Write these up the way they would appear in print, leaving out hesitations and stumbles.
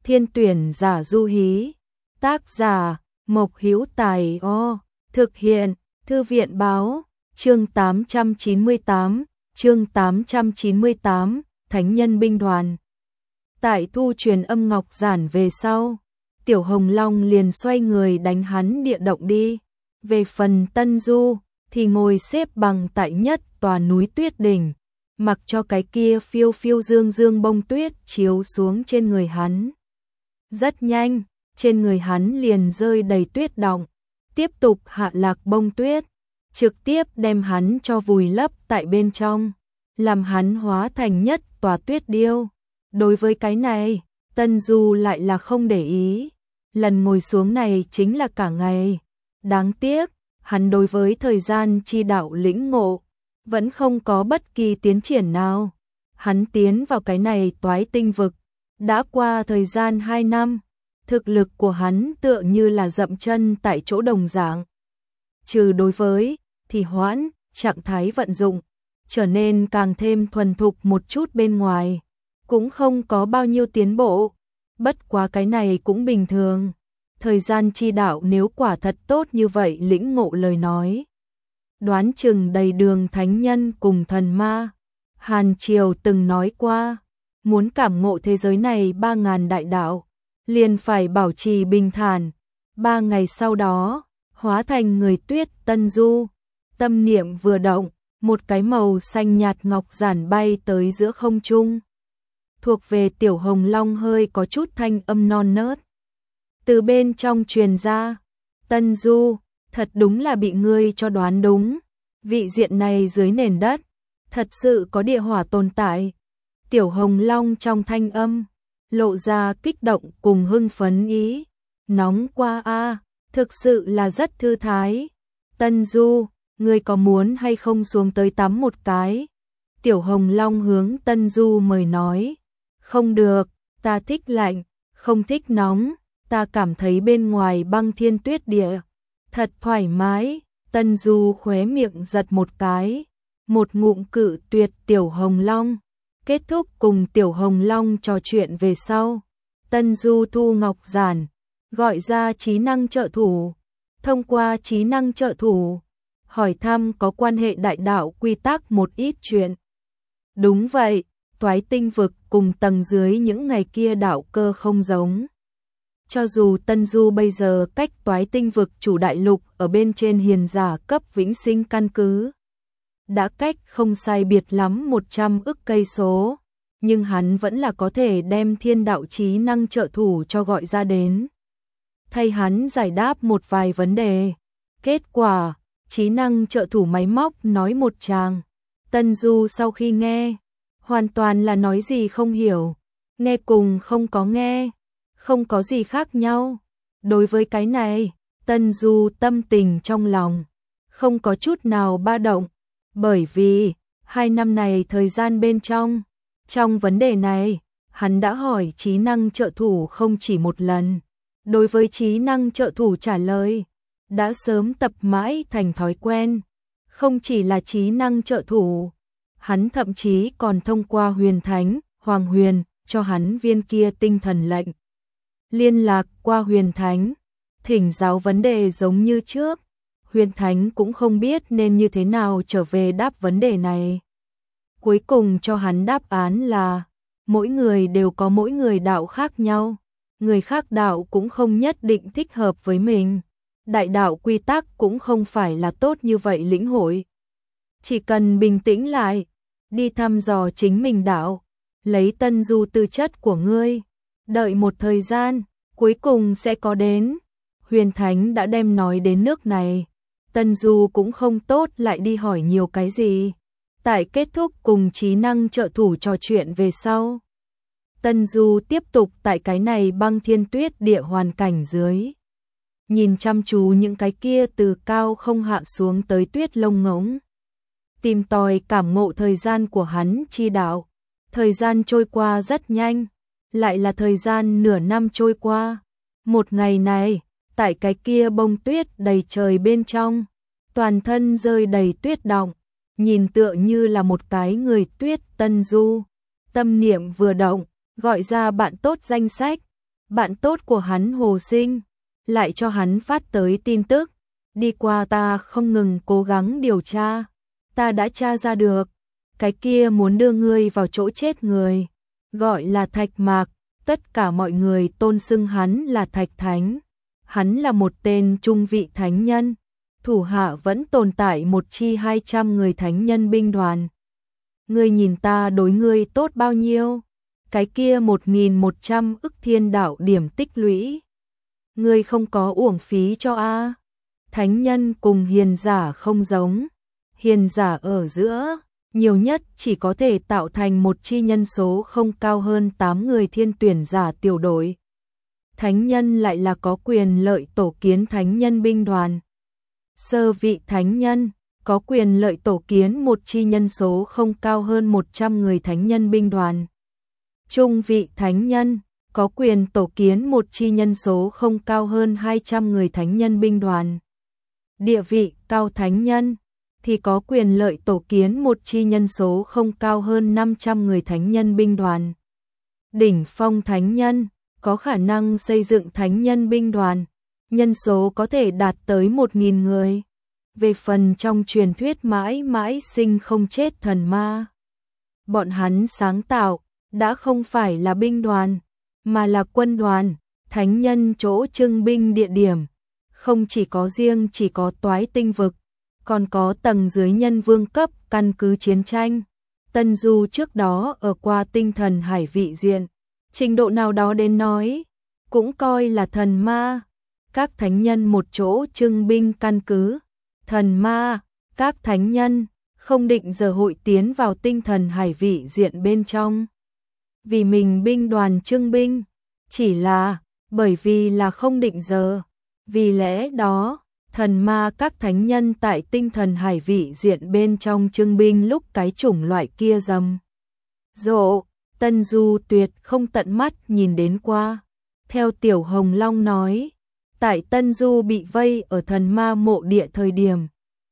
Thiên tuyển giả du hí. Tác giả Mộc Hữu Tài. Thực hiện Thư viện báo. Chương 898, Thánh nhân binh đoàn. Tại thu truyền âm ngọc giản về sau, Tiểu Hồng Long liền xoay người đánh hắn địa động đi. Về phần Tân Du thì ngồi xếp bằng tại nhất tòa núi tuyết đỉnh, mặc cho cái kia phiêu phiêu dương dương bông tuyết chiếu xuống trên người hắn. Rất nhanh, trên người hắn liền rơi đầy tuyết đọng, tiếp tục hạ lạc bông tuyết, trực tiếp đem hắn cho vùi lấp tại bên trong, làm hắn hóa thành nhất tòa tuyết điêu. Đối với cái này, Tân Du lại là không để ý. Lần ngồi xuống này chính là cả ngày. Đáng tiếc, hắn đối với thời gian chi đạo lĩnh ngộ vẫn không có bất kỳ tiến triển nào. Hắn tiến vào cái này toái tinh vực đã qua thời gian 2 năm, thực lực của hắn tựa như là dậm chân tại chỗ đồng dạng. Trừ đối với thì hoãn, trạng thái vận dụng trở nên càng thêm thuần thục một chút bên ngoài, cũng không có bao nhiêu tiến bộ. Bất quá cái này cũng bình thường. Thời gian chi đạo nếu quả thật tốt như vậy lĩnh ngộ lời nói, đoán chừng đầy đường thánh nhân cùng thần ma. Hàn Triều từng nói qua, muốn cảm ngộ thế giới này 3.000 đại đạo, liền phải bảo trì bình thản. 3 ngày sau đó, hóa thành người tuyết Tân Du, tâm niệm vừa động, một cái màu xanh nhạt ngọc giản bay tới giữa không trung. Thuộc về Tiểu Hồng Long hơi có chút thanh âm non nớt từ bên trong truyền ra. Tân Du, thật đúng là bị ngươi cho đoán đúng. Vị diện này dưới nền đất, thật sự có địa hỏa tồn tại. Tiểu Hồng Long trong thanh âm lộ ra kích động cùng hưng phấn ý. Nóng qua a, thực sự là rất thư thái. Tân Du, ngươi có muốn hay không xuống tới tắm một cái? Tiểu Hồng Long hướng Tân Du mời nói. Không được, ta thích lạnh, không thích nóng. Ta cảm thấy bên ngoài băng thiên tuyết địa thật thoải mái. Tân Du khóe miệng giật một cái, một ngụm cự tuyệt Tiểu Hồng Long. Kết thúc cùng Tiểu Hồng Long trò chuyện về sau, Tân Du thu ngọc giản, gọi ra trí năng trợ thủ. Thông qua trí năng trợ thủ, hỏi thăm có quan hệ đại đạo quy tắc một ít chuyện. Đúng vậy, toái tinh vực cùng tầng dưới những ngày kia đạo cơ không giống. Cho dù Tân Du bây giờ cách toái tinh vực chủ đại lục ở bên trên hiền giả cấp vĩnh sinh căn cứ đã cách không sai biệt lắm 100 ức cây số, nhưng hắn vẫn là có thể đem thiên đạo trí năng trợ thủ cho gọi ra đến, thay hắn giải đáp một vài vấn đề. Kết quả, trí năng trợ thủ máy móc nói một tràng. Tân Du sau khi nghe, hoàn toàn là nói gì không hiểu, nghe cùng không có nghe, không có gì khác nhau. Đối với cái này, Tân Du tâm tình trong lòng không có chút nào ba động, bởi vì 2 năm này thời gian bên trong vấn đề này, hắn đã hỏi trí năng trợ thủ không chỉ một lần. Đối với trí năng trợ thủ trả lời, đã sớm tập mãi thành thói quen. Không chỉ là trí năng trợ thủ, hắn thậm chí còn thông qua Huyền Thánh, Hoàng Huyền, cho hắn viên kia tinh thần lệnh. Liên lạc qua Huyền Thánh, thỉnh giáo vấn đề giống như trước. Huyền Thánh cũng không biết nên như thế nào trở về đáp vấn đề này. Cuối cùng cho hắn đáp án là, mỗi người đều có mỗi người đạo khác nhau. Người khác đạo cũng không nhất định thích hợp với mình. Đại đạo quy tắc cũng không phải là tốt như vậy lĩnh hội. Chỉ cần bình tĩnh lại, đi thăm dò chính mình đạo, lấy Tân Du tư chất của ngươi, đợi một thời gian, cuối cùng sẽ có đến. Huyền Thánh đã đem nói đến nước này, Tân Du cũng không tốt lại đi hỏi nhiều cái gì. Tại kết thúc cùng trí năng trợ thủ trò chuyện về sau, Tân Du tiếp tục tại cái này băng thiên tuyết địa hoàn cảnh dưới, nhìn chăm chú những cái kia từ cao không hạ xuống tới tuyết lông ngỗng, tìm tòi cảm ngộ thời gian của hắn chi đạo. Thời gian trôi qua rất nhanh, lại là thời gian nửa năm trôi qua. Một ngày này, tại cái kia bông tuyết đầy trời bên trong, toàn thân rơi đầy tuyết đọng, nhìn tựa như là một cái người tuyết. Tân Du tâm niệm vừa động, gọi ra bạn tốt danh sách, bạn tốt của hắn Hồ Sinh, lại cho hắn phát tới tin tức. Đi qua ta không ngừng cố gắng điều tra, ta đã tra ra được, cái kia muốn đưa ngươi vào chỗ chết người, gọi là Thạch Mạc, tất cả mọi người tôn xưng hắn là Thạch Thánh. Hắn là một tên trung vị thánh nhân, thủ hạ vẫn tồn tại một chi 200 người thánh nhân binh đoàn. Ngươi nhìn ta đối ngươi tốt bao nhiêu? Cái kia 1.100 ức thiên đạo điểm tích lũy. Ngươi không có uổng phí cho a. Thánh nhân cùng hiền giả không giống. Hiền giả ở giữa, nhiều nhất chỉ có thể tạo thành một chi nhân số không cao hơn 8 người thiên tuyển giả tiểu đội. Thánh nhân lại là có quyền lợi tổ kiến thánh nhân binh đoàn. Sơ vị thánh nhân có quyền lợi tổ kiến một chi nhân số không cao hơn 100 người thánh nhân binh đoàn. Trung vị thánh nhân có quyền tổ kiến một chi nhân số không cao hơn 200 người thánh nhân binh đoàn. Địa vị cao thánh nhân thì có quyền lợi tổ kiến một chi nhân số không cao hơn 500 người thánh nhân binh đoàn. Đỉnh phong thánh nhân có khả năng xây dựng thánh nhân binh đoàn, nhân số có thể đạt tới 1.000 người. Về phần trong truyền thuyết mãi mãi sinh không chết thần ma, bọn hắn sáng tạo đã không phải là binh đoàn, mà là quân đoàn. Thánh nhân chỗ trưng binh địa điểm không chỉ có riêng chỉ có Toái Tinh vực, còn có tầng dưới nhân vương cấp căn cứ chiến tranh. Tân Du trước đó ở qua tinh thần hải vị diện, trình độ nào đó đến nói cũng coi là thần ma. Các thánh nhân một chỗ trưng binh căn cứ thần ma, các thánh nhân không định giờ hội tiến vào tinh thần hải vị diện bên trong vì mình binh đoàn trưng binh, chỉ là bởi vì là không định giờ. Vì lẽ đó, thần ma các thánh nhân tại tinh thần hải vị diện bên trong trưng binh lúc cái chủng loại kia rầm rộ, Tân Du tuyệt không tận mắt nhìn đến qua. Theo Tiểu Hồng Long nói, tại Tân Du bị vây ở thần ma mộ địa thời điểm,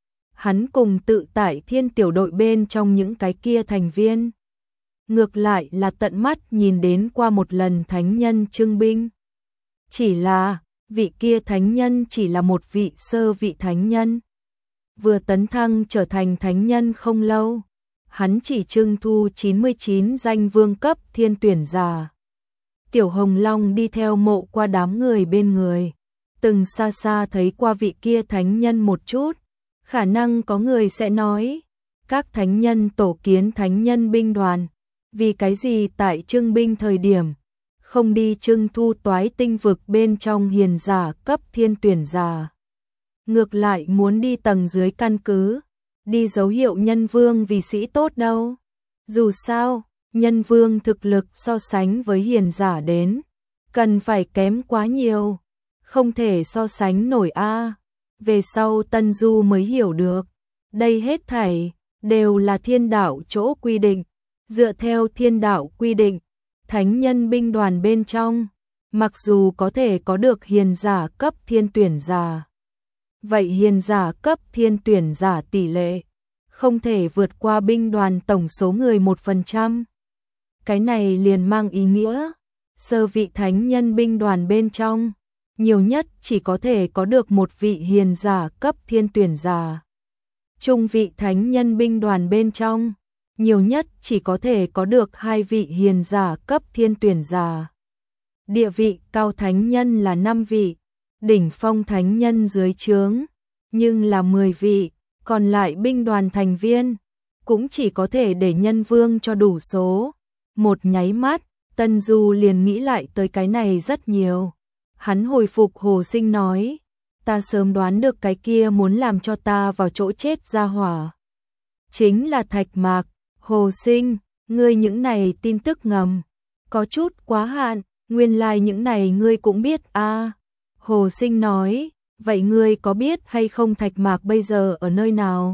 hắn cùng tự tại thiên tiểu đội bên trong những cái kia thành viên, ngược lại là tận mắt nhìn đến qua một lần thánh nhân trưng binh. Chỉ là vị kia thánh nhân chỉ là một vị sơ vị thánh nhân, vừa tấn thăng trở thành thánh nhân không lâu, hắn chỉ trưng thu 99 danh vương cấp thiên tuyển giả. Tiểu Hồng Long đi theo mộ qua đám người bên người, từng xa xa thấy qua vị kia thánh nhân một chút. Khả năng có người sẽ nói, các thánh nhân tổ kiến thánh nhân binh đoàn, vì cái gì tại trưng binh thời điểm không đi trưng thu Toái Tinh vực bên trong hiền giả cấp thiên tuyển giả, ngược lại muốn đi tầng dưới căn cứ, đi dấu hiệu nhân vương vì sĩ tốt đâu. Dù sao, nhân vương thực lực so sánh với hiền giả đến, cần phải kém quá nhiều, không thể so sánh nổi a. Về sau Tân Du mới hiểu được, đây hết thảy đều là thiên đạo chỗ quy định. Dựa theo thiên đạo quy định, thánh nhân binh đoàn bên trong, mặc dù có thể có được hiền giả cấp thiên tuyển giả, vậy hiền giả cấp thiên tuyển giả tỷ lệ không thể vượt qua binh đoàn tổng số người 1%. Cái này liền mang ý nghĩa, sơ vị thánh nhân binh đoàn bên trong, nhiều nhất chỉ có thể có được một vị hiền giả cấp thiên tuyển giả. Trung vị thánh nhân binh đoàn bên trong, nhiều nhất chỉ có thể có được 2 vị hiền giả cấp thiên tuyển giả. Địa vị cao thánh nhân là 5 vị, đỉnh phong thánh nhân dưới trướng, nhưng là 10 vị, còn lại binh đoàn thành viên, cũng chỉ có thể để nhân vương cho đủ số. Một nháy mắt, Tân Du liền nghĩ lại tới cái này rất nhiều. Hắn hồi phục Hồ Sinh nói, ta sớm đoán được cái kia muốn làm cho ta vào chỗ chết ra hỏa chính là Thạch Mạc. Hồ Sinh, ngươi những này tin tức ngầm, có chút quá hạn, nguyên lai những này ngươi cũng biết a. Hồ Sinh nói, vậy ngươi có biết hay không Thạch Mạc bây giờ ở nơi nào?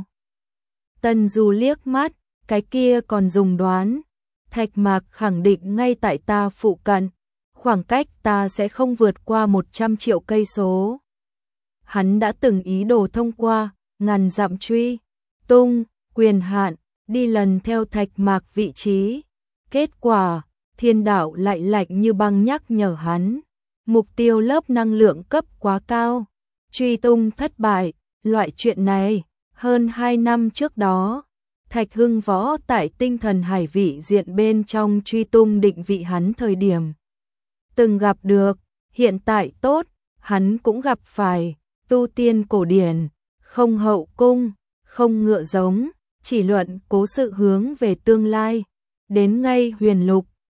Tân Du liếc mắt, cái kia còn dùng đoán. Thạch Mạc khẳng định ngay tại ta phụ cận, khoảng cách ta sẽ không vượt qua 100 triệu cây số. Hắn đã từng ý đồ thông qua ngàn dặm truy tung quyền hạn đi lần theo Thạch Mạc vị trí. Kết quả, thiên đạo lại lạnh như băng nhắc nhở hắn, Mục tiêu lớp năng lượng cấp quá cao, truy tung thất bại, loại chuyện này, hơn 2 năm trước đó, Thạch Hưng Võ tại tinh thần hải vị diện bên trong truy tung định vị hắn thời điểm từng gặp được, hiện tại tốt, hắn cũng gặp phải, tu tiên cổ điển, không hậu cung, không ngựa giống, chỉ luận cố sự hướng về tương lai, đến ngay huyền lục,